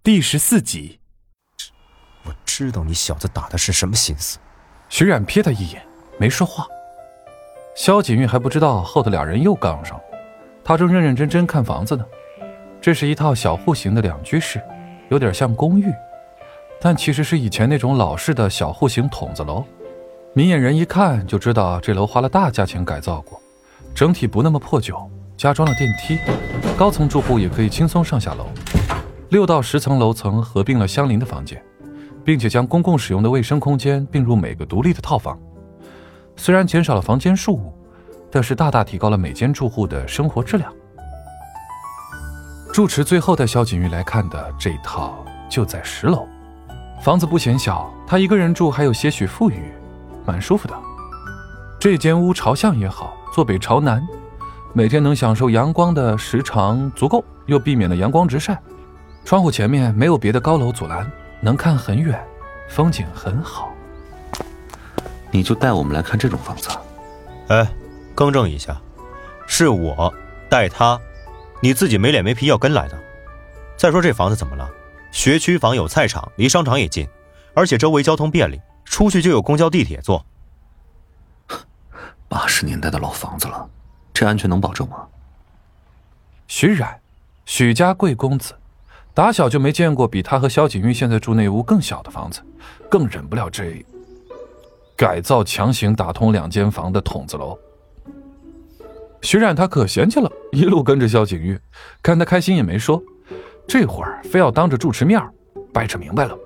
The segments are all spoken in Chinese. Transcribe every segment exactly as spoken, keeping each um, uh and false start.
第十四集。 我知道你小子打的是什么心思。 徐冉瞥他一眼，没说话。萧景玉还不知道后头俩人又杠上了，他正认认真真看房子呢。这是一套小户型的两居室，有点像公寓，但其实是以前那种老式的小户型筒子楼。明眼人一看就知道这楼花了大价钱改造过，整体不那么破旧，加装了电梯，高层住户也可以轻松上下楼。六到十层楼层合并了相邻的房间，并且将公共使用的卫生空间并入每个独立的套房。虽然减少了房间数目，但是大大提高了每间住户的生活质量。住持最后带萧景玉来看的这一套就在十楼，房子不显小，他一个人住还有些许富裕，蛮舒服的。这间屋朝向也好，坐北朝南，每天能享受阳光的时长足够，又避免了阳光直晒。窗户前面没有别的高楼阻拦，能看很远，风景很好。 你就带我们来看这种房子？ 哎，更正一下，是我带他，你自己没脸没皮要跟来的。再说这房子怎么了？学区房有菜场，离商场也近，而且周围交通便利，出去就有公交地铁坐。 八十年代的老房子了，这安全能保证吗？ 徐冉，许家贵公子，打小就没见过比他和萧景玉现在住那屋更小的房子，更忍不了这改造强行打通两间房的筒子楼。徐冉他可嫌弃了，一路跟着萧景玉，看他开心也没说，这会儿非要当着住持面掰扯明白了。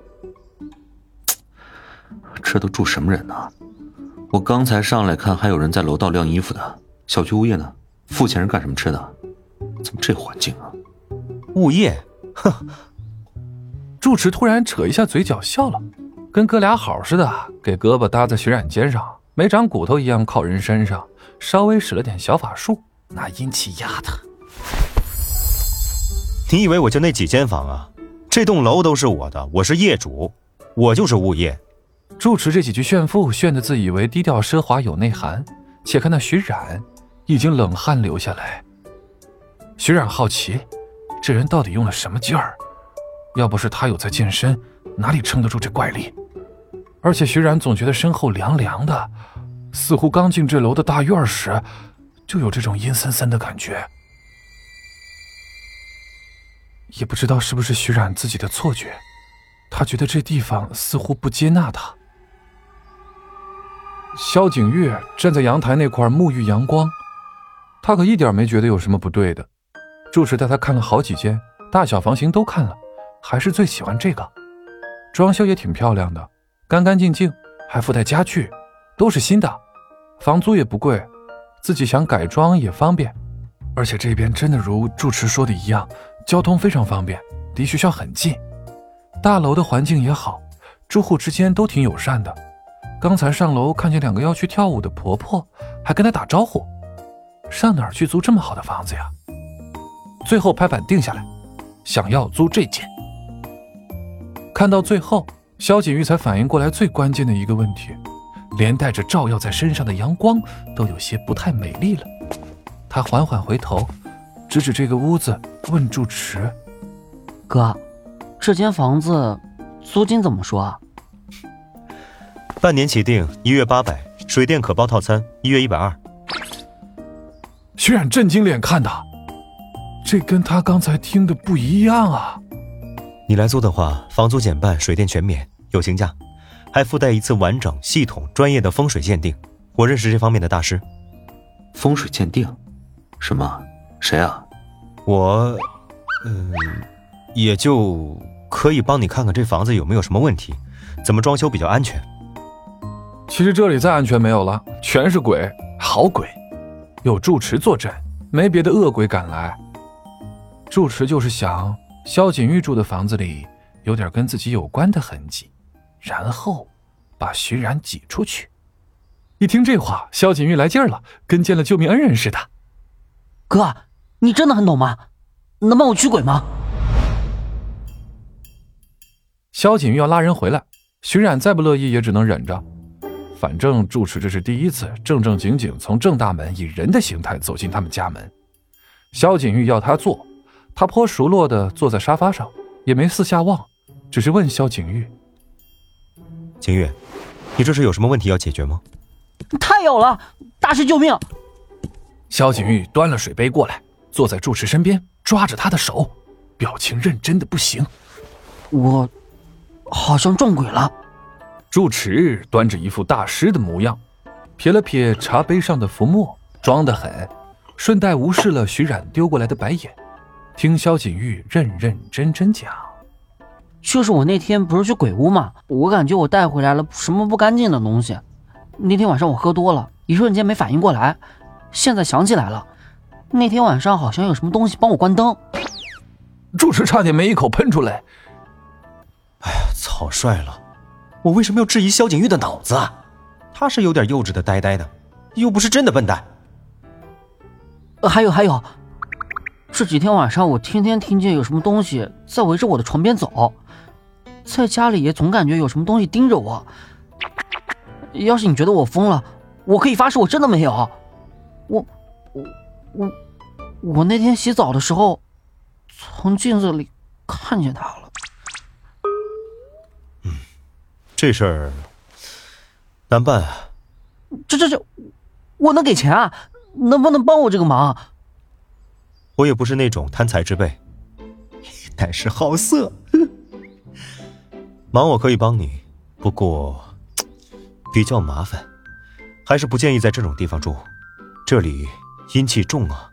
这都住什么人呢？我刚才上来看还有人在楼道晾衣服的，小区物业呢？付钱是干什么吃的？怎么这环境啊？ 物业？哼！ 住持突然扯一下嘴角笑了，跟哥俩好似的，给胳膊搭在徐冉肩上，没长骨头一样靠人身上，稍微使了点小法术，拿阴气压他。 你以为我就那几间房啊？这栋楼都是我的，我是业主，我就是物业。 住持这几句炫富炫得自以为低调奢华有内涵，且看那徐冉已经冷汗流下来。徐冉好奇，这人到底用了什么劲儿？要不是他有在健身，哪里撑得住这怪力？而且徐冉总觉得身后凉凉的，似乎刚进这楼的大院时就有这种阴森森的感觉。也不知道是不是徐冉自己的错觉，他觉得这地方似乎不接纳他。萧景玉站在阳台那块沐浴阳光，他可一点没觉得有什么不对的。住持带他看了好几间，大小房型都看了，还是最喜欢这个。装修也挺漂亮的，干干净净，还附带家具，都是新的，房租也不贵，自己想改装也方便。而且这边真的如住持说的一样，交通非常方便，离学校很近。大楼的环境也好，住户之间都挺友善的。刚才上楼看见两个要去跳舞的婆婆，还跟她打招呼。上哪儿去租这么好的房子呀？最后拍板定下来，想要租这间。看到最后，萧景玉才反应过来最关键的一个问题，连带着照耀在身上的阳光都有些不太美丽了。他缓缓回头，指指这个屋子，问住持： 哥，这间房子租金怎么说啊？ 半年起订，一月八百，水电可包套餐，一月一百二。 徐冉震惊脸看他，这跟他刚才听的不一样啊！ 你来租的话，房租减半，水电全免，友情价，还附带一次完整、系统、专业的风水鉴定。我认识这方面的大师。 风水鉴定？什么？谁啊？ 我，嗯、呃，也就可以帮你看看这房子有没有什么问题，怎么装修比较安全。 其实这里再安全没有了，全是鬼，好鬼。有住持坐镇，没别的恶鬼敢来。住持就是想萧景玉住的房子里有点跟自己有关的痕迹，然后把徐冉挤出去。一听这话，萧景玉来劲儿了，跟见了救命恩人似的。 哥，你真的很懂吗？能帮我驱鬼吗？ 萧景玉要拉人回来，徐冉再不乐意也只能忍着。反正住持这是第一次正正经经从正大门以人的形态走进他们家门。萧景玉要他坐，他颇熟络地坐在沙发上， 也没四下望，只是问萧景玉：“ 景玉，你这是有什么问题要解决吗？”“ 太有了，大师救命！” 萧景玉端了水杯过来，坐在住持身边，抓着他的手，表情认真的不行。 “我好像撞鬼了。” 住持端着一副大师的模样，撇了撇茶杯上的浮沫，装得很，顺带无视了徐冉丢过来的白眼，听萧景玉认认真真讲：“ 就是我那天不是去鬼屋吗？我感觉我带回来了什么不干净的东西。那天晚上我喝多了，一瞬间没反应过来，现在想起来了，那天晚上好像有什么东西帮我关灯。” 住持差点没一口喷出来。 哎呀，草率了！我为什么要质疑萧景玉的脑子啊？他是有点幼稚的呆呆的，又不是真的笨蛋。 呃，还有还有，这几天晚上我天天听见有什么东西在围着我的床边走，在家里也总感觉有什么东西盯着我。要是你觉得我疯了，我可以发誓我真的没有。我我我我那天洗澡的时候，从镜子里看见他了。 嗯，这事儿难办啊。 这这这，我能给钱啊？能不能帮我这个忙？ 我也不是那种贪财之辈，但是好色。忙我可以帮你，不过比较麻烦，还是不建议在这种地方住，这里阴气重啊。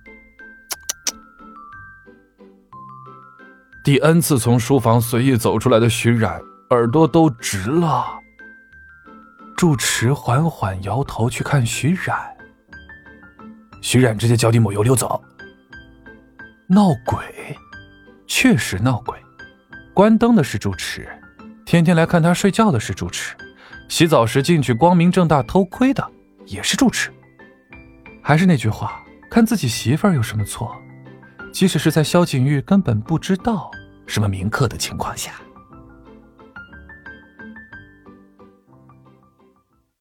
第 N 次从书房随意走出来的徐冉耳朵都直了。住持缓缓摇头去看徐冉，徐冉直接脚底抹油溜走。闹鬼，确实闹鬼。关灯的是住持，天天来看他睡觉的是住持，洗澡时进去光明正大偷窥的也是住持。还是那句话，看自己媳妇儿有什么错，即使是在萧景玉根本不知道什么铭刻的情况下。